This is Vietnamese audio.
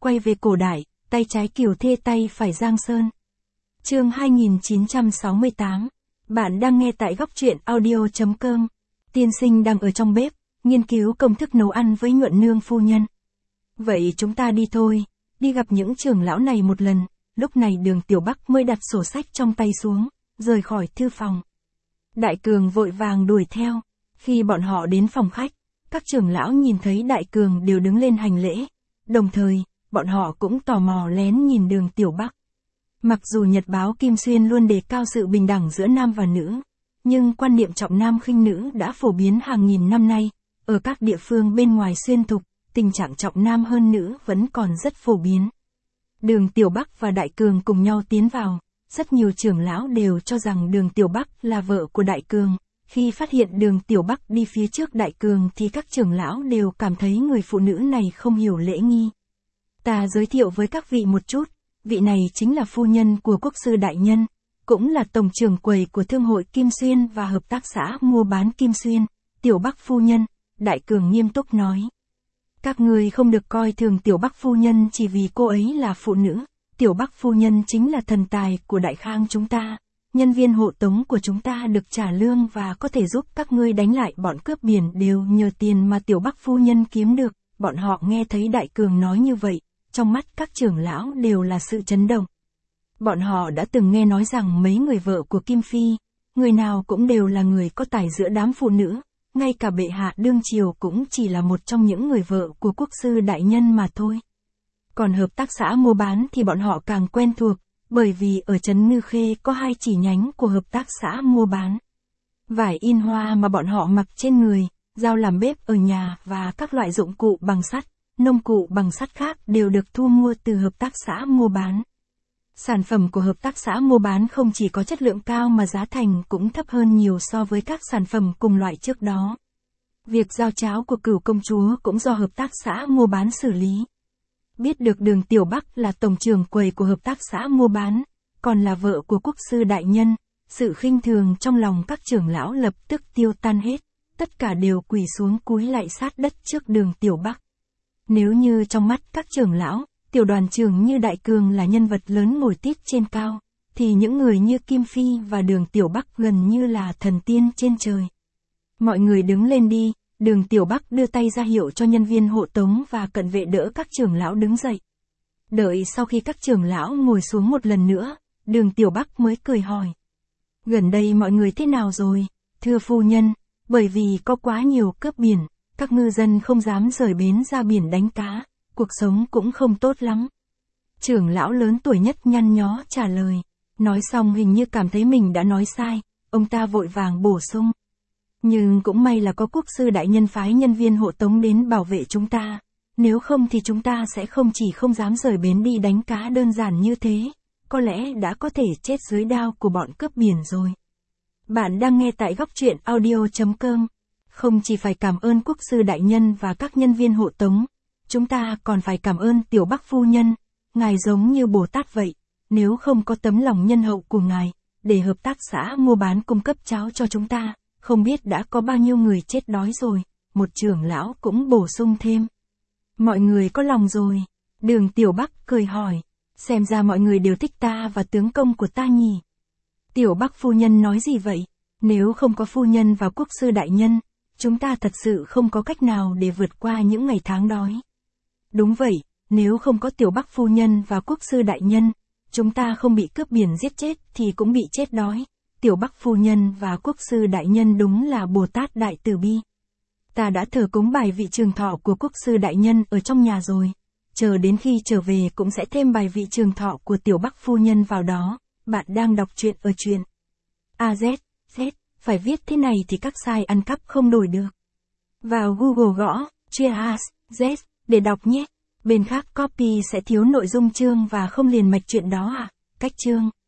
quay về cổ đại, tay trái Kiều Thê tay phải Giang Sơn. Chương 2968. Bạn đang nghe tại góc truyện audio.com. Tiên sinh đang ở trong bếp, nghiên cứu công thức nấu ăn với Nhuận Nương phu nhân. Vậy chúng ta đi thôi, đi gặp những trưởng lão này một lần. Lúc này Đường Tiểu Bắc mới đặt sổ sách trong tay xuống, rời khỏi thư phòng. Đại Cường vội vàng đuổi theo. Khi bọn họ đến phòng khách, các trưởng lão nhìn thấy Đại Cường đều đứng lên hành lễ. Đồng thời, bọn họ cũng tò mò lén nhìn Đường Tiểu Bắc. Mặc dù nhật báo Kim Xuyên luôn đề cao sự bình đẳng giữa nam và nữ, nhưng quan niệm trọng nam khinh nữ đã phổ biến hàng nghìn năm nay. Ở các địa phương bên ngoài Xuyên Thục, tình trạng trọng nam hơn nữ vẫn còn rất phổ biến. Đường Tiểu Bắc và Đại Cường cùng nhau tiến vào. Rất nhiều trưởng lão đều cho rằng Đường Tiểu Bắc là vợ của Đại Cường. Khi phát hiện Đường Tiểu Bắc đi phía trước Đại Cường thì các trưởng lão đều cảm thấy người phụ nữ này không hiểu lễ nghi. Ta giới thiệu với các vị một chút, vị này chính là phu nhân của quốc sư đại nhân, cũng là tổng trưởng quầy của Thương hội Kim Xuyên và hợp tác xã mua bán Kim Xuyên, Tiểu Bắc phu nhân. Đại Cường nghiêm túc nói. Các người không được coi thường Tiểu Bắc phu nhân chỉ vì cô ấy là phụ nữ. Tiểu Bắc phu nhân chính là thần tài của Đại Khang chúng ta. Nhân viên hộ tống của chúng ta được trả lương và có thể giúp các ngươi đánh lại bọn cướp biển đều nhờ tiền mà Tiểu Bắc phu nhân kiếm được. Bọn họ nghe thấy Đại Cường nói như vậy, trong mắt các trưởng lão đều là sự chấn động. Bọn họ đã từng nghe nói rằng mấy người vợ của Kim Phi, người nào cũng đều là người có tài giữa đám phụ nữ. Ngay cả bệ hạ đương triều cũng chỉ là một trong những người vợ của quốc sư đại nhân mà thôi. Còn hợp tác xã mua bán thì bọn họ càng quen thuộc, bởi vì ở trấn Ngư Khê có 2 chi nhánh của hợp tác xã mua bán. Vải in hoa mà bọn họ mặc trên người, dao làm bếp ở nhà và các loại dụng cụ bằng sắt, nông cụ bằng sắt khác đều được thu mua từ hợp tác xã mua bán. Sản phẩm của hợp tác xã mua bán không chỉ có chất lượng cao mà giá thành cũng thấp hơn nhiều so với các sản phẩm cùng loại trước đó. Việc giao cháo của Cửu công chúa cũng do hợp tác xã mua bán xử lý. Biết được Đường Tiểu Bắc là tổng trưởng quầy của hợp tác xã mua bán, còn là vợ của quốc sư đại nhân, sự khinh thường trong lòng các trưởng lão lập tức tiêu tan hết, tất cả đều quỳ xuống cúi lạy sát đất trước Đường Tiểu Bắc. Nếu như trong mắt các trưởng lão, tiểu đoàn trưởng như Đại Cường là nhân vật lớn ngồi tít trên cao, thì những người như Kim Phi và Đường Tiểu Bắc gần như là thần tiên trên trời. Mọi người đứng lên đi. Đường Tiểu Bắc đưa tay ra hiệu cho nhân viên hộ tống và cận vệ đỡ các trưởng lão đứng dậy. Đợi sau khi các trưởng lão ngồi xuống một lần nữa, Đường Tiểu Bắc mới cười hỏi. Gần đây mọi người thế nào rồi, thưa phu nhân, bởi vì có quá nhiều cướp biển, các ngư dân không dám rời bến ra biển đánh cá, cuộc sống cũng không tốt lắm. Trưởng lão lớn tuổi nhất nhăn nhó trả lời, nói xong hình như cảm thấy mình đã nói sai, ông ta vội vàng bổ sung. Nhưng cũng may là có quốc sư đại nhân phái nhân viên hộ tống đến bảo vệ chúng ta, nếu không thì chúng ta sẽ không chỉ không dám rời bến đi đánh cá đơn giản như thế, có lẽ đã có thể chết dưới đao của bọn cướp biển rồi. Bạn đang nghe tại góc truyện audio.com. Không chỉ phải cảm ơn quốc sư đại nhân và các nhân viên hộ tống, chúng ta còn phải cảm ơn Tiểu Bắc phu nhân, ngài giống như Bồ Tát vậy, nếu không có tấm lòng nhân hậu của ngài, để hợp tác xã mua bán cung cấp cháo cho chúng ta, không biết đã có bao nhiêu người chết đói rồi, một trưởng lão cũng bổ sung thêm. Mọi người có lòng rồi, Đường Tiểu Bắc cười hỏi, xem ra mọi người đều thích ta và tướng công của ta nhỉ. Tiểu Bắc phu nhân nói gì vậy, nếu không có phu nhân và quốc sư đại nhân, chúng ta thật sự không có cách nào để vượt qua những ngày tháng đói. Đúng vậy, nếu không có Tiểu Bắc phu nhân và quốc sư đại nhân, chúng ta không bị cướp biển giết chết thì cũng bị chết đói. Tiểu Bắc phu nhân và quốc sư đại nhân đúng là Bồ Tát đại từ bi. Ta đã thờ cúng bài vị trường thọ của quốc sư đại nhân ở trong nhà rồi. Chờ đến khi trở về cũng sẽ thêm bài vị trường thọ của Tiểu Bắc phu nhân vào đó. Bạn đang đọc truyện ở truyện AZ, phải viết thế này thì các site ăn cắp không đổi được. Vào Google gõ AZ để đọc nhé. Bên khác copy sẽ thiếu nội dung chương và không liền mạch truyện đó à. Cách chương